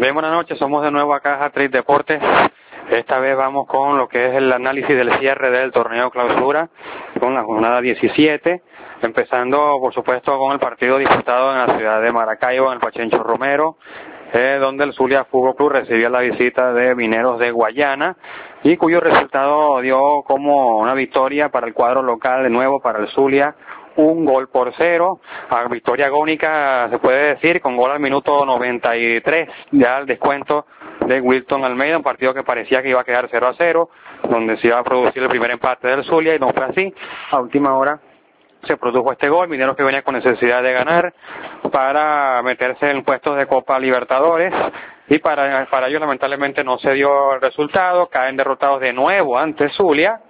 Bien, buenas noches, somos de nuevo acá a Trade Deportes. Esta vez vamos con lo que es el análisis del cierre del torneo clausura, con la jornada 17, empezando por supuesto con el partido disputado en la ciudad de Maracaibo, en el Pachencho Romero, donde el Zulia Fútbol Club recibía la visita de Mineros de Guayana y cuyo resultado dio como una victoria para el cuadro local, de nuevo para el Zulia, 1-0, a victoria agónica se puede decir, con gol al minuto 93, ya al descuento de Wilton Almeida, un partido que parecía que iba a quedar 0-0, donde se iba a producir el primer empate del Zulia y no fue así. A última hora se produjo este gol, Mineros que venía con necesidad de ganar para meterse en puestos de Copa Libertadores y para ellos lamentablemente no se dio el resultado, caen derrotados de nuevo ante Zulia.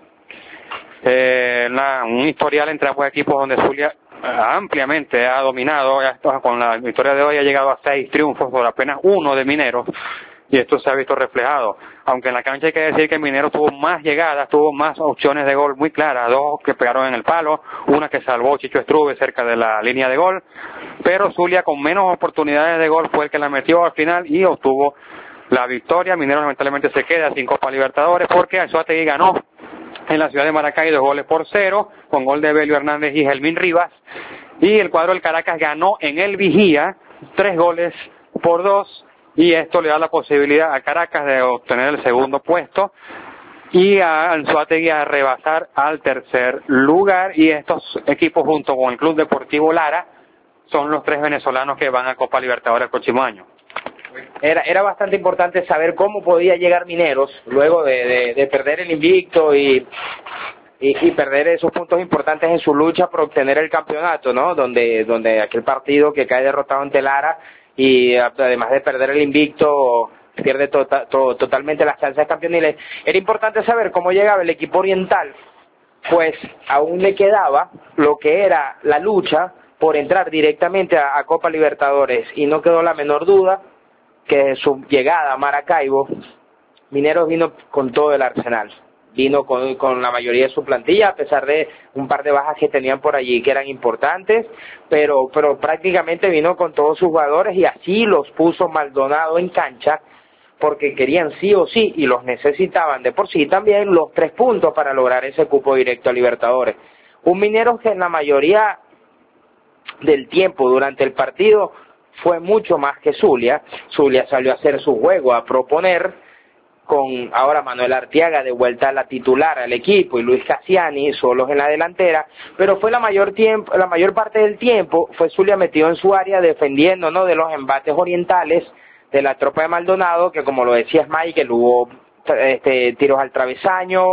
Un historial entre ambos equipos donde Zulia ampliamente ha dominado, con la victoria de hoy ha llegado a 6 triunfos por apenas 1 de Mineros, y esto se ha visto reflejado, aunque en la cancha hay que decir que Mineros tuvo más llegadas, tuvo más opciones de gol muy claras, 2 que pegaron en el palo, una que salvó Chicho Estrube cerca de la línea de gol, pero Zulia con menos oportunidades de gol fue el que la metió al final y obtuvo la victoria. Mineros lamentablemente se queda sin Copa Libertadores porque Anzoátegui ganó en la ciudad de Maracay 2-0, con gol de Belio Hernández y Gelmín Rivas, y el cuadro del Caracas ganó en el Vigía 3-2, y esto le da la posibilidad a Caracas de obtener el segundo puesto y a Anzoátegui a rebasar al tercer lugar, y estos equipos junto con el Club Deportivo Lara son los 3 venezolanos que van a Copa Libertadores el próximo año. Era bastante importante saber cómo podía llegar Mineros luego de perder el invicto y perder esos puntos importantes en su lucha por obtener el campeonato, ¿no? Donde aquel partido que cae derrotado ante Lara y además de perder el invicto pierde totalmente las chances campeoniles. Era importante saber cómo llegaba el equipo oriental, pues aún le quedaba lo que era la lucha por entrar directamente a Copa Libertadores, y no quedó la menor duda que su llegada a Maracaibo, Mineros vino con todo el arsenal, vino con la mayoría de su plantilla, a pesar de un par de bajas que tenían por allí que eran importantes, pero prácticamente vino con todos sus jugadores, y así los puso Maldonado en cancha, porque querían sí o sí, y los necesitaban de por sí también, los 3 puntos para lograr ese cupo directo a Libertadores. Un Mineros que en la mayoría del tiempo durante el partido fue mucho más que Zulia. Zulia salió a hacer su juego, a proponer, con ahora Manuel Arteaga de vuelta a la titular al equipo y Luis Cassiani solos en la delantera, pero fue la mayor parte del tiempo fue Zulia metido en su área defendiendo, ¿no?, de los embates orientales de la tropa de Maldonado, que como lo decía Michael, hubo tiros al travesaño,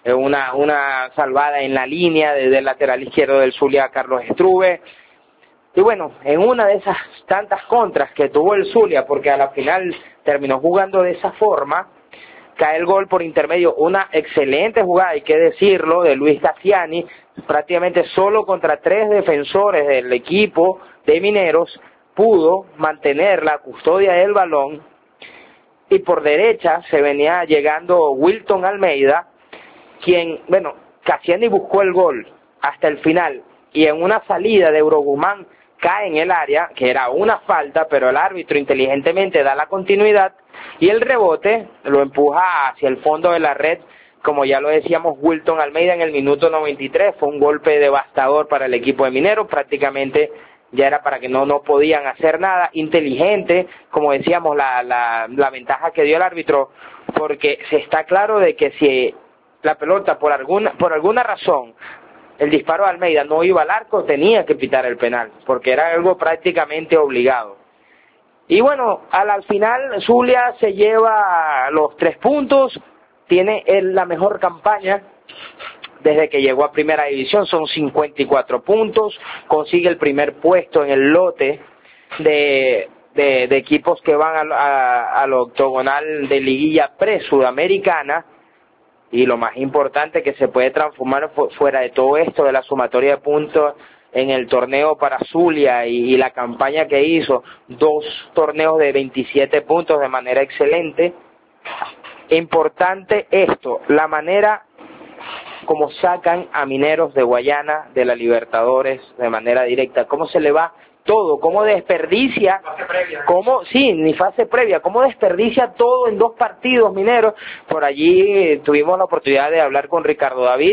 una salvada en la línea desde el lateral izquierdo del Zulia, Carlos Estrube. Y bueno, en una de esas tantas contras que tuvo el Zulia, porque a la final terminó jugando de esa forma, cae el gol por intermedio, una excelente jugada, hay que decirlo, de Luis Cassiani, prácticamente solo contra 3 defensores del equipo de Mineros, pudo mantener la custodia del balón, y por derecha se venía llegando Wilton Almeida, quien, bueno, Cassiani buscó el gol hasta el final, y en una salida de Eurogumán cae en el área, que era una falta, pero el árbitro inteligentemente da la continuidad, y el rebote lo empuja hacia el fondo de la red, como ya lo decíamos, Wilton Almeida en el minuto 93, fue un golpe devastador para el equipo de Mineros, prácticamente ya era para que no podían hacer nada, inteligente, como decíamos, la ventaja que dio el árbitro, porque se está claro de que si la pelota por alguna razón, el disparo de Almeida no iba al arco, tenía que pitar el penal, porque era algo prácticamente obligado. Y bueno, al final Zulia se lleva los 3 puntos, tiene la mejor campaña desde que llegó a Primera División, son 54 puntos, consigue el primer puesto en el lote de equipos que van al octogonal de liguilla pre-sudamericana, y lo más importante, que se puede transformar fuera de todo esto de la sumatoria de puntos en el torneo para Zulia y la campaña que hizo, 2 torneos de 27 puntos de manera excelente. Importante esto, la manera como sacan a Mineros de Guayana de la Libertadores de manera directa, cómo se le va todo, cómo desperdicia, cómo, sí, ni fase previa, cómo desperdicia todo en 2 partidos Mineros. Por allí tuvimos la oportunidad de hablar con Ricardo David,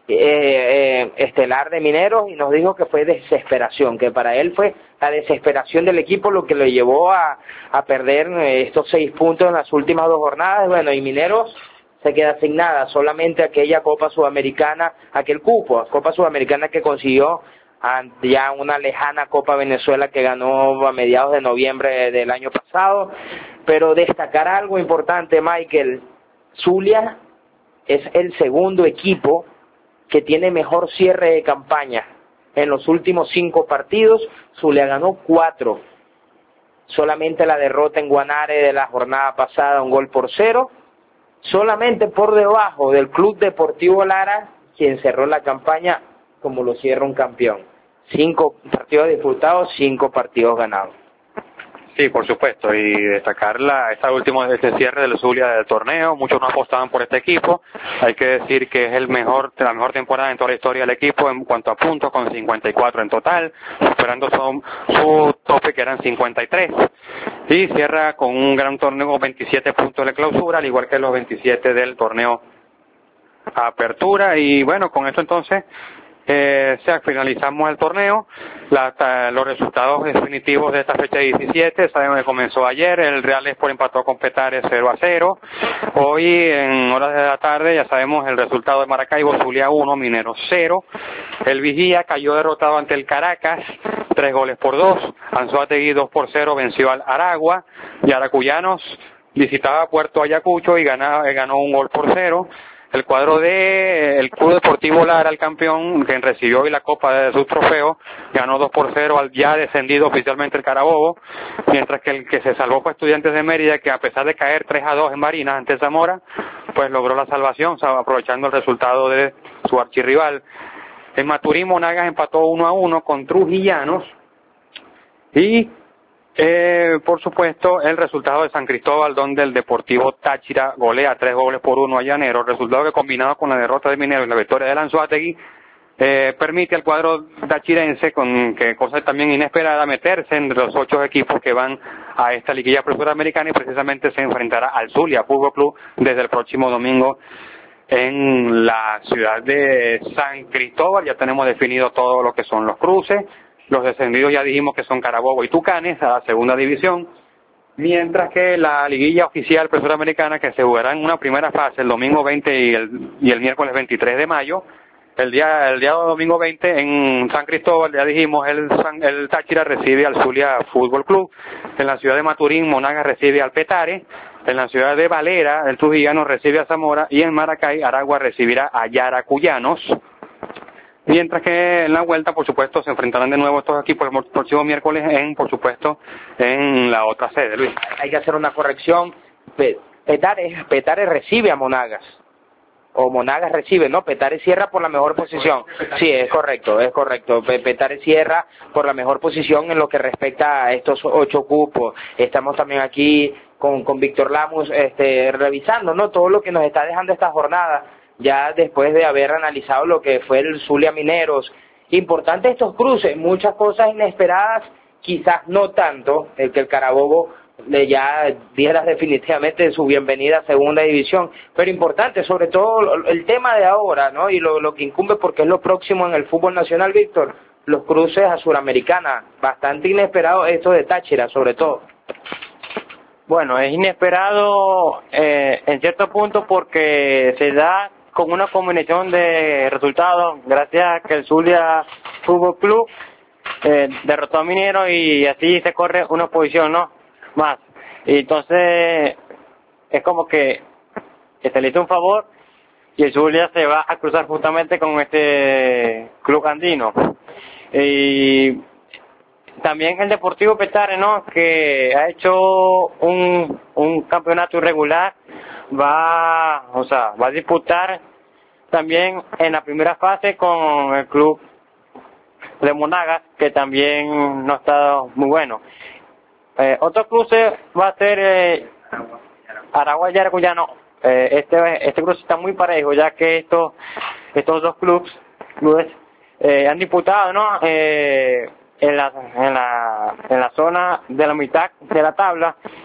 estelar de Mineros, y nos dijo que fue desesperación, que para él fue la desesperación del equipo lo que lo llevó a perder estos 6 puntos en las últimas 2 jornadas. Bueno, y Mineros se queda sin nada, solamente aquella Copa Sudamericana, aquel cupo, Copa Sudamericana que consiguió ya una lejana Copa Venezuela que ganó a mediados de noviembre del año pasado. Pero destacar algo importante, Michael, Zulia es el segundo equipo que tiene mejor cierre de campaña. En los últimos 5 partidos, Zulia ganó 4. Solamente la derrota en Guanare de la jornada pasada, 1-0. Solamente por debajo del Club Deportivo Lara, quien cerró la campaña como lo cierra un campeón. 5 partidos disputados, 5 partidos ganados. Sí, por supuesto, y destacar este cierre del Zulia del torneo. Muchos no apostaban por este equipo. Hay que decir que es la mejor temporada en toda la historia del equipo en cuanto a puntos, con 54 en total, superando su tope que eran 53. Y cierra con un gran torneo con 27 puntos de clausura, al igual que los 27 del torneo apertura. Y bueno, con esto entonces finalizamos el torneo. Los resultados definitivos de esta fecha 17, sabemos que comenzó ayer. El Real Sport empató con Petare 0-0. Hoy en horas de la tarde ya sabemos el resultado de Maracaibo: Zulia 1, Mineros 0. El Vigía cayó derrotado ante el Caracas 3-2. Anzoátegui 2-0 venció al Aragua. Yaracuyanos visitaba Puerto Ayacucho y ganó 1-0. El cuadro el Club Deportivo Lara, el campeón, quien recibió hoy la copa de su trofeo, ganó 2-0 al ya descendido oficialmente el Carabobo, mientras que el que se salvó fue Estudiantes de Mérida, que a pesar de caer 3-2 en Barinas ante Zamora, pues logró la salvación, aprovechando el resultado de su archirrival. En Maturín, Monagas empató 1-1 con Trujillanos. Y por supuesto, el resultado de San Cristóbal, donde el Deportivo Táchira golea 3-1 a Llanero, resultado que, combinado con la derrota de Minero y la victoria de Anzoátegui, permite al cuadro tachirense, que cosa también inesperada, meterse entre los 8 equipos que van a esta liguilla suramericana, y precisamente se enfrentará al Zulia Fútbol Club desde el próximo domingo en la ciudad de San Cristóbal. Ya tenemos definido todo lo que son los cruces. Los descendidos ya dijimos que son Carabobo y Tucanes a la segunda división, mientras que la liguilla oficial suramericana, que se jugará en una primera fase el domingo 20 y el miércoles 23 de mayo, el día domingo 20 en San Cristóbal, ya dijimos, el Táchira recibe al Zulia Fútbol Club. En la ciudad de Maturín, Monagas recibe al Petare. En la ciudad de Valera, el Trujillano recibe a Zamora, y en Maracay, Aragua recibirá a Yaracuyanos. Mientras que en la vuelta, por supuesto, se enfrentarán de nuevo estos equipos el próximo miércoles por supuesto, en la otra sede, Luis. Hay que hacer una corrección. Petare recibe a Monagas. O Monagas recibe, ¿no? Petare cierra por la mejor posición. Sí, es correcto. Petare cierra por la mejor posición en lo que respecta a estos 8 cupos. Estamos también aquí con Víctor Lamus, revisando, ¿no?, todo lo que nos está dejando esta jornada, ya después de haber analizado lo que fue el Zulia Mineros. Importante estos cruces, muchas cosas inesperadas, quizás no tanto, que el Carabobo le ya diera definitivamente su bienvenida a segunda división, pero importante, sobre todo el tema de ahora, ¿no?, y lo que incumbe, porque es lo próximo en el fútbol nacional, Víctor, los cruces a Suramericana, bastante inesperado esto de Táchira, sobre todo. Bueno, es inesperado en cierto punto, porque se da con una combinación de resultados, gracias a que el Zulia Fútbol Club derrotó a Minero, y así se corre una posición, ¿no?, más. Y entonces es como que se le hizo un favor, y el Zulia se va a cruzar justamente con este club andino. Y también el Deportivo Petare, ¿no?, que ha hecho un campeonato irregular, va a disputar también en la primera fase con el club de Monagas, que también no ha estado muy bueno. Otro cruce va a ser Aragua y Yaracuyano. Este cruce está muy parejo, ya que estos dos clubes han disputado, ¿no?, en la zona de la mitad de la tabla